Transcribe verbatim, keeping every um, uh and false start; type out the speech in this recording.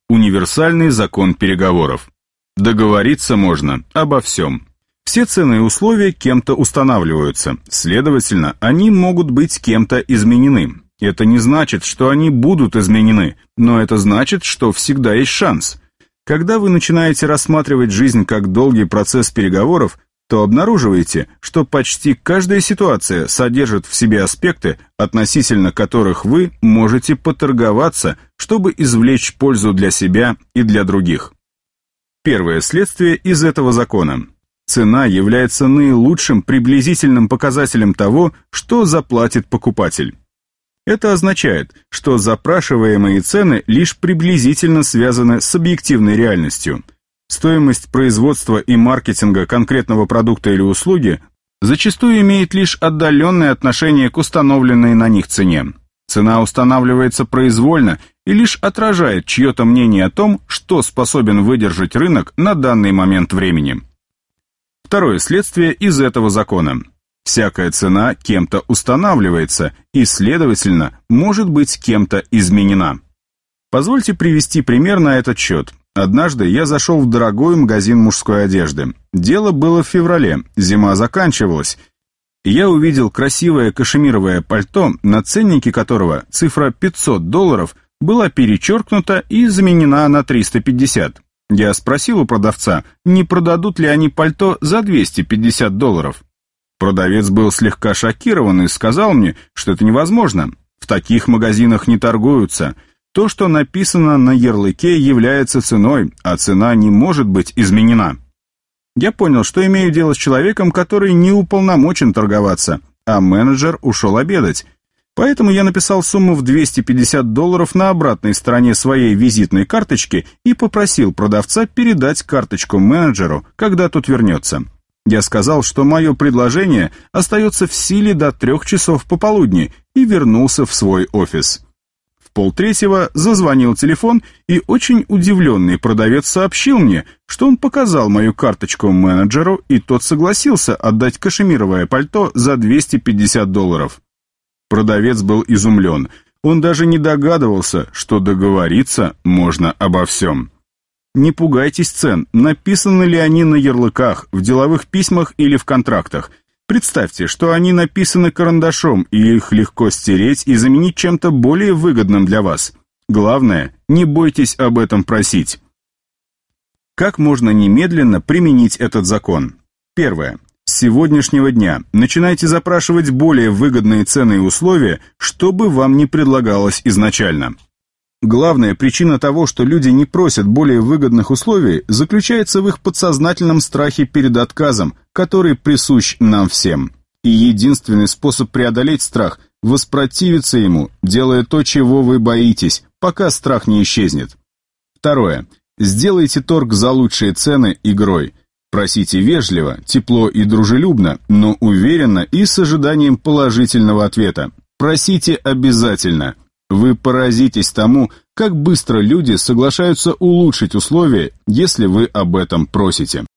Универсальный закон переговоров. Договориться можно обо всем. Все цены и условия кем-то устанавливаются, следовательно, они могут быть кем-то изменены. Это не значит, что они будут изменены, но это значит, что всегда есть шанс. Когда вы начинаете рассматривать жизнь как долгий процесс переговоров, то обнаруживаете, что почти каждая ситуация содержит в себе аспекты, относительно которых вы можете поторговаться, чтобы извлечь пользу для себя и для других. Первое следствие из этого закона. Цена является наилучшим приблизительным показателем того, что заплатит покупатель. Это означает, что запрашиваемые цены лишь приблизительно связаны с объективной реальностью. Стоимость производства и маркетинга конкретного продукта или услуги зачастую имеет лишь отдаленное отношение к установленной на них цене. Цена устанавливается произвольно и лишь отражает чье-то мнение о том, что способен выдержать рынок на данный момент времени. Второе следствие из этого закона. Всякая цена кем-то устанавливается и, следовательно, может быть кем-то изменена. Позвольте привести пример на этот счет. Однажды я зашел в дорогой магазин мужской одежды. Дело было в феврале, зима заканчивалась. Я увидел красивое кашемировое пальто, на ценнике которого цифра пятьсот долларов была перечеркнута и заменена на триста пятьдесят. Я спросил у продавца, не продадут ли они пальто за двести пятьдесят долларов. Продавец был слегка шокирован и сказал мне, что это невозможно. В таких магазинах не торгуются. То, что написано на ярлыке, является ценой, а цена не может быть изменена. Я понял, что имею дело с человеком, который не уполномочен торговаться, а менеджер ушел обедать. Поэтому я написал сумму в двести пятьдесят долларов на обратной стороне своей визитной карточки и попросил продавца передать карточку менеджеру, когда тот вернется. Я сказал, что мое предложение остается в силе до трех часов пополудни, и вернулся в свой офис. В полтретьего зазвонил телефон, и очень удивленный продавец сообщил мне, что он показал мою карточку менеджеру, и тот согласился отдать кашемировое пальто за двести пятьдесят долларов. Продавец был изумлен. Он даже не догадывался, что договориться можно обо всем. Не пугайтесь цен, написаны ли они на ярлыках, в деловых письмах или в контрактах. Представьте, что они написаны карандашом, и их легко стереть и заменить чем-то более выгодным для вас. Главное, не бойтесь об этом просить. Как можно немедленно применить этот закон? Первое. С сегодняшнего дня начинайте запрашивать более выгодные цены и условия, что бы вам ни предлагалось изначально. Главная причина того, что люди не просят более выгодных условий, заключается в их подсознательном страхе перед отказом, который присущ нам всем. И единственный способ преодолеть страх – воспротивиться ему, делая то, чего вы боитесь, пока страх не исчезнет. Второе. Сделайте торг за лучшие цены игрой. Просите вежливо, тепло и дружелюбно, но уверенно и с ожиданием положительного ответа. Просите обязательно. Вы поразитесь тому, как быстро люди соглашаются улучшить условия, если вы об этом просите.